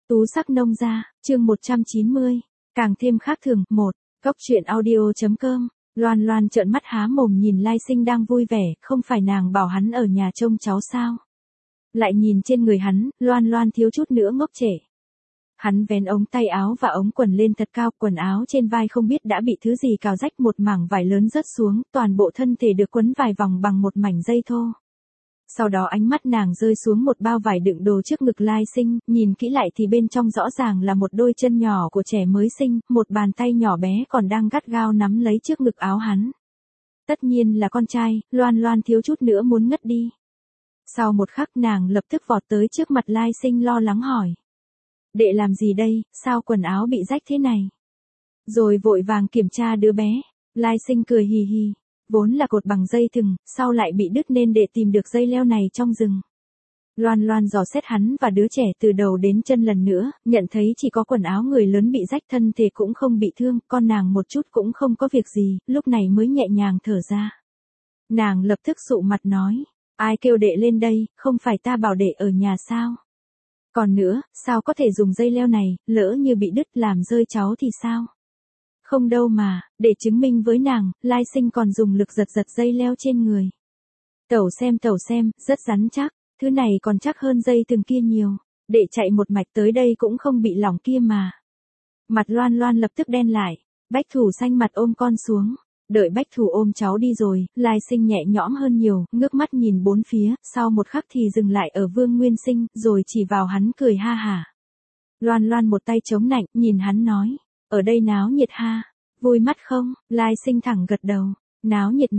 Tú sắc nông gia, chương 190, càng thêm khác thường, 1, Cốc truyện audio.com, Loan Loan trợn mắt há mồm nhìn Lai Sinh đang vui vẻ, không phải nàng bảo hắn ở nhà trông cháu sao. Lại nhìn trên người hắn, Loan Loan thiếu chút nữa ngốc trệ. Hắn vén ống tay áo và ống quần lên thật cao, quần áo trên vai không biết đã bị thứ gì cào rách, một mảng vải lớn rớt xuống, toàn bộ thân thể được quấn vài vòng bằng một mảnh dây thô. Sau đó ánh mắt nàng rơi xuống một bao vải đựng đồ trước ngực Lai Sinh, nhìn kỹ lại thì bên trong rõ ràng là một đôi chân nhỏ của trẻ mới sinh, một bàn tay nhỏ bé còn đang gắt gao nắm lấy trước ngực áo hắn. Tất nhiên là con trai, Loan Loan thiếu chút nữa muốn ngất đi. Sau một khắc nàng lập tức vọt tới trước mặt Lai Sinh lo lắng hỏi. Đệ làm gì đây, sao quần áo bị rách thế này? Rồi vội vàng kiểm tra đứa bé, Lai Sinh cười hì hì. Vốn là cột bằng dây thừng, sau lại bị đứt nên để tìm được dây leo này trong rừng. Loan Loan dò xét hắn và đứa trẻ từ đầu đến chân lần nữa, nhận thấy chỉ có quần áo người lớn bị rách, thân thể cũng không bị thương, con nàng một chút cũng không có việc gì, lúc này mới nhẹ nhàng thở ra. Nàng lập tức sụ mặt nói, ai kêu đệ lên đây, không phải ta bảo đệ ở nhà sao? Còn nữa, sao có thể dùng dây leo này, lỡ như bị đứt làm rơi cháu thì sao? Không đâu mà, để chứng minh với nàng, Lai Sinh còn dùng lực giật dây leo trên người. Tẩu xem, rất rắn chắc, thứ này còn chắc hơn dây thừng kia nhiều, để chạy một mạch tới đây cũng không bị lỏng kia mà. Mặt Loan Loan lập tức đen lại, Bách Thủ xanh mặt ôm con xuống, đợi Bách Thủ ôm cháu đi rồi, Lai Sinh nhẹ nhõm hơn nhiều, ngước mắt nhìn bốn phía, sau một khắc thì dừng lại ở Vương Nguyên Sinh, rồi chỉ vào hắn cười ha hả. Loan Loan một tay chống nạnh, nhìn hắn nói. Ở đây náo nhiệt ha, vui mắt không? Lai Sinh thẳng gật đầu, náo nhiệt,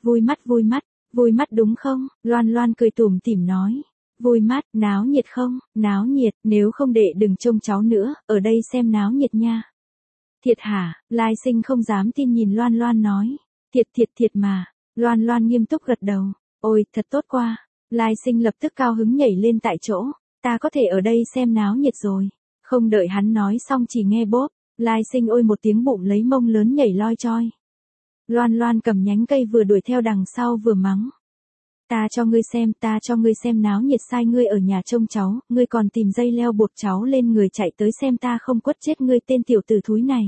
vui mắt đúng không? Loan Loan cười tủm tỉm nói, vui mắt, náo nhiệt không? Náo nhiệt, nếu không đệ đừng trông cháu nữa, ở đây xem náo nhiệt nha. Thiệt hả? Lai Sinh không dám tin nhìn Loan Loan nói, thiệt mà. Loan Loan nghiêm túc gật đầu, ôi thật tốt quá. Lai Sinh lập tức cao hứng nhảy lên tại chỗ, ta có thể ở đây xem náo nhiệt rồi. Không đợi hắn nói xong chỉ nghe bốp. Lai Sinh ôi một tiếng bụng lấy mông lớn nhảy loi choi. Loan Loan cầm nhánh cây vừa đuổi theo đằng sau vừa mắng. Ta cho ngươi xem náo nhiệt, sai ngươi ở nhà trông cháu, ngươi còn tìm dây leo buộc cháu lên người chạy tới xem ta không quất chết ngươi tên tiểu tử thúi này.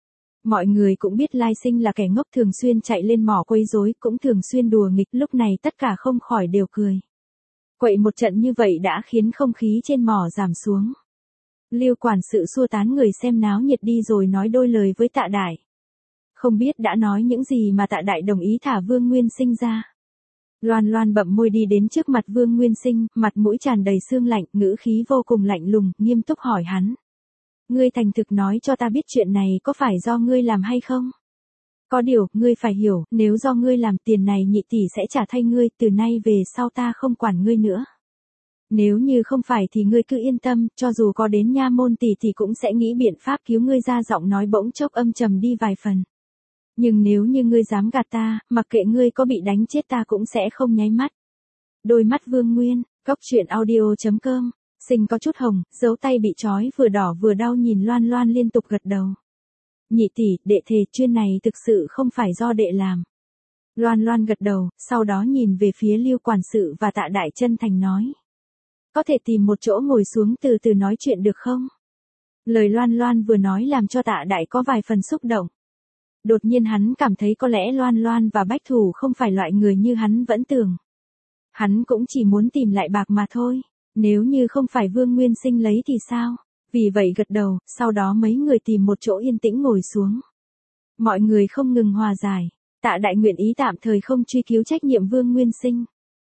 Mọi người cũng biết Lai Sinh là kẻ ngốc, thường xuyên chạy lên mỏ quấy rối, cũng thường xuyên đùa nghịch, lúc này tất cả không khỏi đều cười. Quậy một trận như vậy đã khiến không khí trên mỏ giảm xuống. Lưu quản sự xua tán người xem náo nhiệt đi rồi nói đôi lời với Tạ Đại. Không biết đã nói những gì mà Tạ Đại đồng ý thả Vương Nguyên Sinh ra. Loan Loan bậm môi đi đến trước mặt Vương Nguyên Sinh, mặt mũi tràn đầy sương lạnh, ngữ khí vô cùng lạnh lùng, nghiêm túc hỏi hắn. Ngươi thành thực nói cho ta biết chuyện này có phải do ngươi làm hay không? Có điều, ngươi phải hiểu, nếu do ngươi làm tiền này nhị tỷ sẽ trả thay ngươi, từ nay về sau ta không quản ngươi nữa. Nếu như không phải thì ngươi cứ yên tâm, cho dù có đến nha môn tỷ thì cũng sẽ nghĩ biện pháp cứu ngươi ra. Giọng nói bỗng chốc âm trầm đi vài phần. Nhưng nếu như ngươi dám gạt ta, mặc kệ ngươi có bị đánh chết ta cũng sẽ không nháy mắt. Đôi mắt Vương Nguyên, Cốc truyện audio.com, Sinh có chút hồng, dấu tay bị trói vừa đỏ vừa đau nhìn Loan Loan liên tục gật đầu. Nhị tỷ, đệ thề chuyên này thực sự không phải do đệ làm. Loan Loan gật đầu, sau đó nhìn về phía Lưu quản sự và Tạ Đại chân thành nói. Có thể tìm một chỗ ngồi xuống từ từ nói chuyện được không? Lời Loan Loan vừa nói làm cho Tạ Đại có vài phần xúc động. Đột nhiên hắn cảm thấy có lẽ Loan Loan và Bách Thủ không phải loại người như hắn vẫn tưởng. Hắn cũng chỉ muốn tìm lại bạc mà thôi, nếu như không phải Vương Nguyên Sinh lấy thì sao? Vì vậy gật đầu, sau đó mấy người tìm một chỗ yên tĩnh ngồi xuống. Mọi người không ngừng hòa giải, Tạ Đại nguyện ý tạm thời không truy cứu trách nhiệm Vương Nguyên Sinh.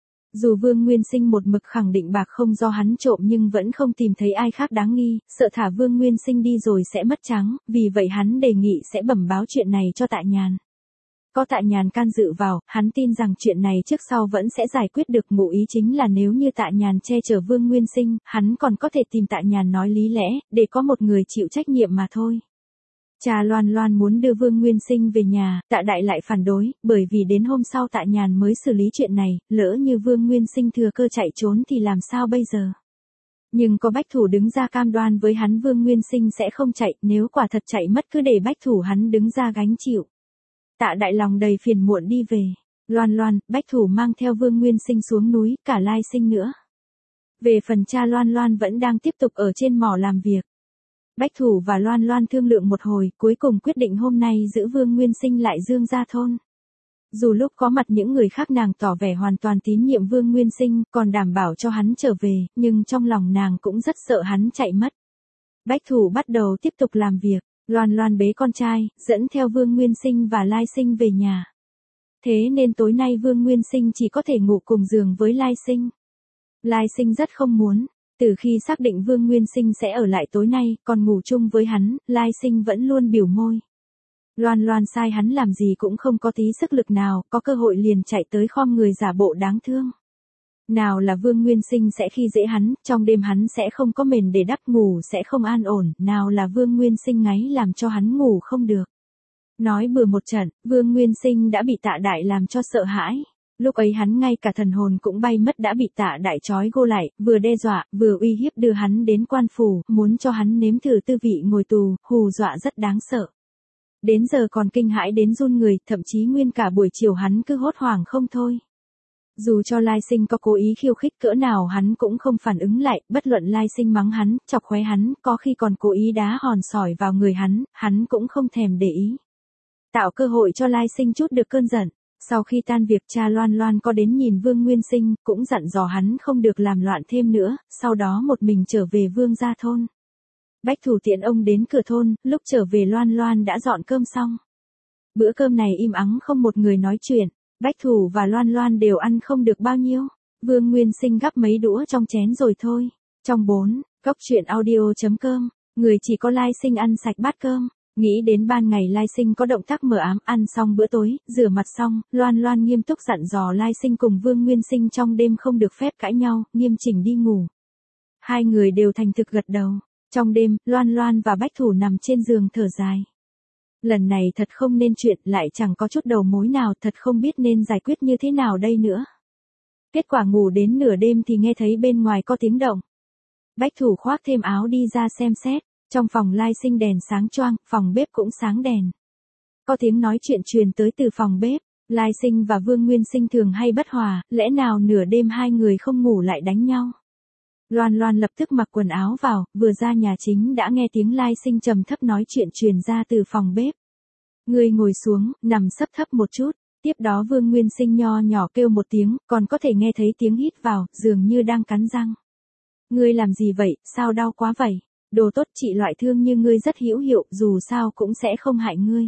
Dù Vương Nguyên Sinh một mực khẳng định bạc không do hắn trộm nhưng vẫn không tìm thấy ai khác đáng nghi, sợ thả Vương Nguyên Sinh đi rồi sẽ mất trắng, vì vậy hắn đề nghị sẽ bẩm báo chuyện này cho Tạ Nhàn. Có Tạ Nhàn can dự vào, hắn tin rằng chuyện này trước sau vẫn sẽ giải quyết được. Ngụ ý chính là nếu như Tạ Nhàn che chở Vương Nguyên Sinh, hắn còn có thể tìm Tạ Nhàn nói lý lẽ, để có một người chịu trách nhiệm mà thôi. Cha Loan Loan muốn đưa Vương Nguyên Sinh về nhà, Tạ Đại lại phản đối, bởi vì đến hôm sau Tạ Nhàn mới xử lý chuyện này, lỡ như Vương Nguyên Sinh thừa cơ chạy trốn thì làm sao bây giờ? Nhưng có Bách Thủ đứng ra cam đoan với hắn Vương Nguyên Sinh sẽ không chạy, nếu quả thật chạy mất cứ để Bách Thủ hắn đứng ra gánh chịu. Tạ Đại lòng đầy phiền muộn đi về, Loan Loan, Bách Thủ mang theo Vương Nguyên Sinh xuống núi, cả Lai Sinh nữa. Về phần cha Loan Loan vẫn đang tiếp tục ở trên mỏ làm việc. Bách Thủ và Loan Loan thương lượng một hồi, cuối cùng quyết định hôm nay giữ Vương Nguyên Sinh lại Dương gia thôn. Dù lúc có mặt những người khác nàng tỏ vẻ hoàn toàn tín nhiệm Vương Nguyên Sinh, còn đảm bảo cho hắn trở về, nhưng trong lòng nàng cũng rất sợ hắn chạy mất. Bách Thủ bắt đầu tiếp tục làm việc, Loan Loan bế con trai, dẫn theo Vương Nguyên Sinh và Lai Sinh về nhà. Thế nên tối nay Vương Nguyên Sinh chỉ có thể ngủ cùng giường với Lai Sinh. Lai Sinh rất không muốn. Từ khi xác định Vương Nguyên Sinh sẽ ở lại tối nay, còn ngủ chung với hắn, Lai Sinh vẫn luôn biểu môi. Loan Loan sai hắn làm gì cũng không có tí sức lực nào, có cơ hội liền chạy tới khom người giả bộ đáng thương. Nào là Vương Nguyên Sinh sẽ khi dễ hắn, trong đêm hắn sẽ không có mền để đắp ngủ sẽ không an ổn, nào là Vương Nguyên Sinh ngáy làm cho hắn ngủ không được. Nói bừa một trận, Vương Nguyên Sinh đã bị Tạ Đại làm cho sợ hãi. Lúc ấy hắn ngay cả thần hồn cũng bay mất đã bị Tạ Đại trói gô lại, vừa đe dọa, vừa uy hiếp đưa hắn đến quan phủ, muốn cho hắn nếm thử tư vị ngồi tù, hù dọa rất đáng sợ. Đến giờ còn kinh hãi đến run người, thậm chí nguyên cả buổi chiều hắn cứ hốt hoảng không thôi. Dù cho Lai Sinh có cố ý khiêu khích cỡ nào hắn cũng không phản ứng lại, bất luận Lai Sinh mắng hắn, chọc khóe hắn, có khi còn cố ý đá hòn sỏi vào người hắn cũng không thèm để ý. Tạo cơ hội cho Lai Sinh chút được cơn giận. Sau khi tan việc cha Loan Loan có đến nhìn Vương Nguyên Sinh, cũng dặn dò hắn không được làm loạn thêm nữa, sau đó một mình trở về Vương gia thôn. Bách Thủ tiện ông đến cửa thôn, lúc trở về Loan Loan đã dọn cơm xong. Bữa cơm này im ắng không một người nói chuyện, Bách Thủ và Loan Loan đều ăn không được bao nhiêu. Vương Nguyên Sinh gắp mấy đũa trong chén rồi thôi. Trong 4, góc truyện audio.com, người chỉ có Lai Sinh ăn sạch bát cơm. Nghĩ đến ban ngày Lai Sinh có động tác mờ ám, ăn xong bữa tối, rửa mặt xong, Loan Loan nghiêm túc dặn dò Lai Sinh cùng Vương Nguyên Sinh trong đêm không được phép cãi nhau, nghiêm chỉnh đi ngủ. Hai người đều thành thực gật đầu. Trong đêm, Loan Loan và Bách Thủ nằm trên giường thở dài. Lần này thật không nên chuyện, lại chẳng có chút đầu mối nào, thật không biết nên giải quyết như thế nào đây nữa. Kết quả ngủ đến nửa đêm thì nghe thấy bên ngoài có tiếng động. Bách Thủ khoác thêm áo đi ra xem xét. Trong phòng Lai Sinh đèn sáng choang, phòng bếp cũng sáng đèn. Có tiếng nói chuyện truyền tới từ phòng bếp. Lai Sinh và Vương Nguyên Sinh thường hay bất hòa, lẽ nào nửa đêm hai người không ngủ lại đánh nhau. Loan Loan lập tức mặc quần áo vào, vừa ra nhà chính đã nghe tiếng Lai Sinh trầm thấp nói chuyện truyền ra từ phòng bếp. Người ngồi xuống, nằm sấp thấp một chút. Tiếp đó Vương Nguyên Sinh nho nhỏ kêu một tiếng, còn có thể nghe thấy tiếng hít vào, dường như đang cắn răng. Ngươi làm gì vậy, sao đau quá vậy? Đồ tốt trị loại thương như ngươi rất hữu hiệu, dù sao cũng sẽ không hại ngươi.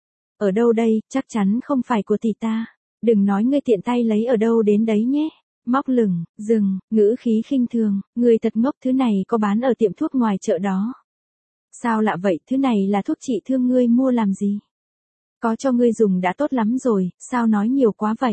Ở đâu đây, chắc chắn không phải của tỷ ta. Đừng nói ngươi tiện tay lấy ở đâu đến đấy nhé. Móc lửng, dừng, ngữ khí khinh thường, ngươi thật ngốc, thứ này có bán ở tiệm thuốc ngoài chợ đó. Sao lạ vậy, thứ này là thuốc trị thương ngươi mua làm gì? Có cho ngươi dùng đã tốt lắm rồi, sao nói nhiều quá vậy?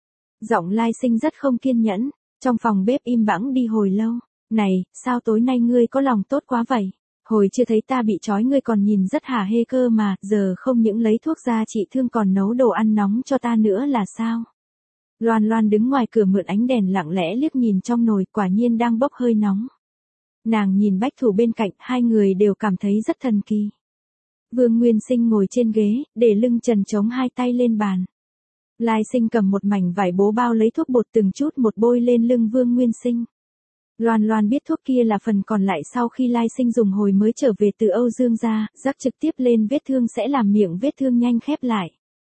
Giọng Lai Sinh rất không kiên nhẫn, trong phòng bếp im bẵng đi hồi lâu. Này, sao tối nay ngươi có lòng tốt quá vậy? Hồi chưa thấy ta bị trói ngươi còn nhìn rất hả hê cơ mà, giờ không những lấy thuốc ra trị thương còn nấu đồ ăn nóng cho ta nữa là sao? Loan Loan đứng ngoài cửa mượn ánh đèn lặng lẽ liếc nhìn trong nồi, quả nhiên đang bốc hơi nóng. Nàng nhìn Bách Thủ bên cạnh, hai người đều cảm thấy rất thần kỳ. Vương Nguyên Sinh ngồi trên ghế, để lưng trần chống hai tay lên bàn. Lai Sinh cầm một mảnh vải bố bao lấy thuốc bột từng chút một bôi lên lưng Vương Nguyên Sinh. Loan Loan biết thuốc kia là phần còn lại sau khi Lai Sinh dùng hồi mới trở về từ Âu Dương gia, rắc trực tiếp lên vết thương sẽ làm miệng vết thương nhanh khép lại.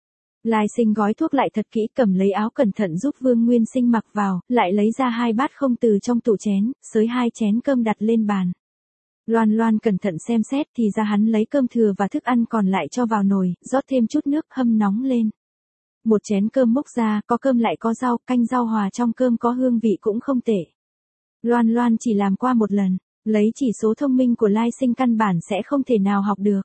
Lai Sinh gói thuốc lại thật kỹ, cầm lấy áo cẩn thận giúp Vương Nguyên Sinh mặc vào, lại lấy ra 2 bát không từ trong tủ chén, xới 2 chén cơm đặt lên bàn. Loan Loan cẩn thận xem xét thì ra hắn lấy cơm thừa và thức ăn còn lại cho vào nồi, rót thêm chút nước hâm nóng lên. Một chén cơm múc ra, có cơm lại có rau, canh rau hòa trong cơm có hương vị cũng không tệ. Loan Loan chỉ làm qua một lần, lấy chỉ số thông minh của Lai Sinh căn bản sẽ không thể nào học được.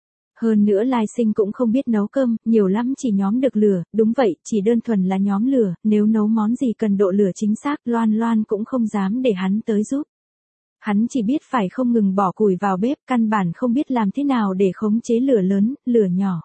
Hơn nữa Lai Sinh cũng không biết nấu cơm, nhiều lắm chỉ nhóm được lửa, đúng vậy, chỉ đơn thuần là nhóm lửa, nếu nấu món gì cần độ lửa chính xác, Loan Loan cũng không dám để hắn tới giúp. Hắn chỉ biết phải không ngừng bỏ củi vào bếp, căn bản không biết làm thế nào để khống chế lửa lớn, lửa nhỏ.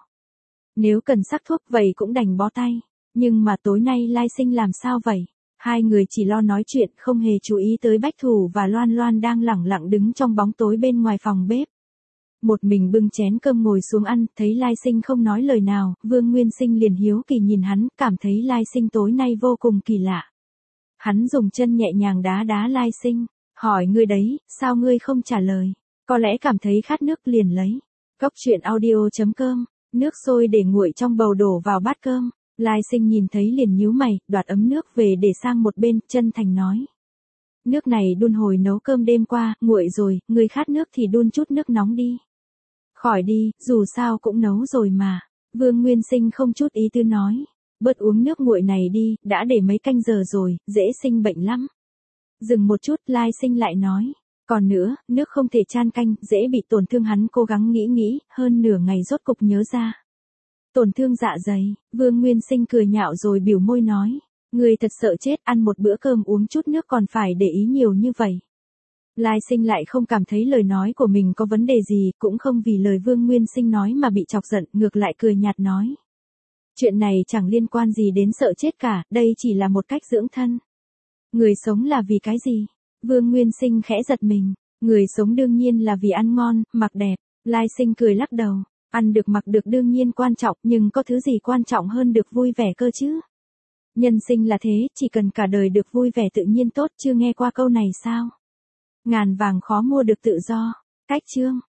Nếu cần sắc thuốc vậy cũng đành bó tay. Nhưng mà tối nay Lai Sinh làm sao vậy? Hai người chỉ lo nói chuyện, không hề chú ý tới Bách Thủ và Loan Loan đang lẳng lặng đứng trong bóng tối bên ngoài phòng bếp. Một mình bưng chén cơm ngồi xuống ăn, thấy Lai Sinh không nói lời nào, Vương Nguyên Sinh liền hiếu kỳ nhìn hắn, cảm thấy Lai Sinh tối nay vô cùng kỳ lạ. Hắn dùng chân nhẹ nhàng đá đá Lai Sinh. Hỏi ngươi đấy, sao ngươi không trả lời? Có lẽ cảm thấy khát nước liền lấy. Cốc truyện audio.com, nước sôi để nguội trong bầu đổ vào bát cơm. Lai Sinh nhìn thấy liền nhíu mày, đoạt ấm nước về để sang một bên, chân thành nói. Nước này đun hồi nấu cơm đêm qua, nguội rồi, ngươi khát nước thì đun chút nước nóng đi. Khỏi đi, dù sao cũng nấu rồi mà. Vương Nguyên Sinh không chút ý tư nói. Bớt uống nước nguội này đi, đã để mấy canh giờ rồi, dễ sinh bệnh lắm. Dừng một chút, Lai Sinh lại nói. Còn nữa, nước không thể chan canh, dễ bị tổn thương. Hắn cố gắng nghĩ, hơn nửa ngày rốt cục nhớ ra. Tổn thương dạ dày, Vương Nguyên Sinh cười nhạo rồi biểu môi nói. Người thật sợ chết, ăn một bữa cơm uống chút nước còn phải để ý nhiều như vậy. Lai Sinh lại không cảm thấy lời nói của mình có vấn đề gì, cũng không vì lời Vương Nguyên Sinh nói mà bị chọc giận, ngược lại cười nhạt nói. Chuyện này chẳng liên quan gì đến sợ chết cả, đây chỉ là một cách dưỡng thân. Người sống là vì cái gì? Vương Nguyên Sinh khẽ giật mình. Người sống đương nhiên là vì ăn ngon, mặc đẹp. Lai Sinh cười lắc đầu. Ăn được mặc được đương nhiên quan trọng, nhưng có thứ gì quan trọng hơn được vui vẻ cơ chứ? Nhân sinh là thế, chỉ cần cả đời được vui vẻ tự nhiên tốt. Chưa nghe qua câu này sao? Ngàn vàng khó mua được tự do. Cách chương.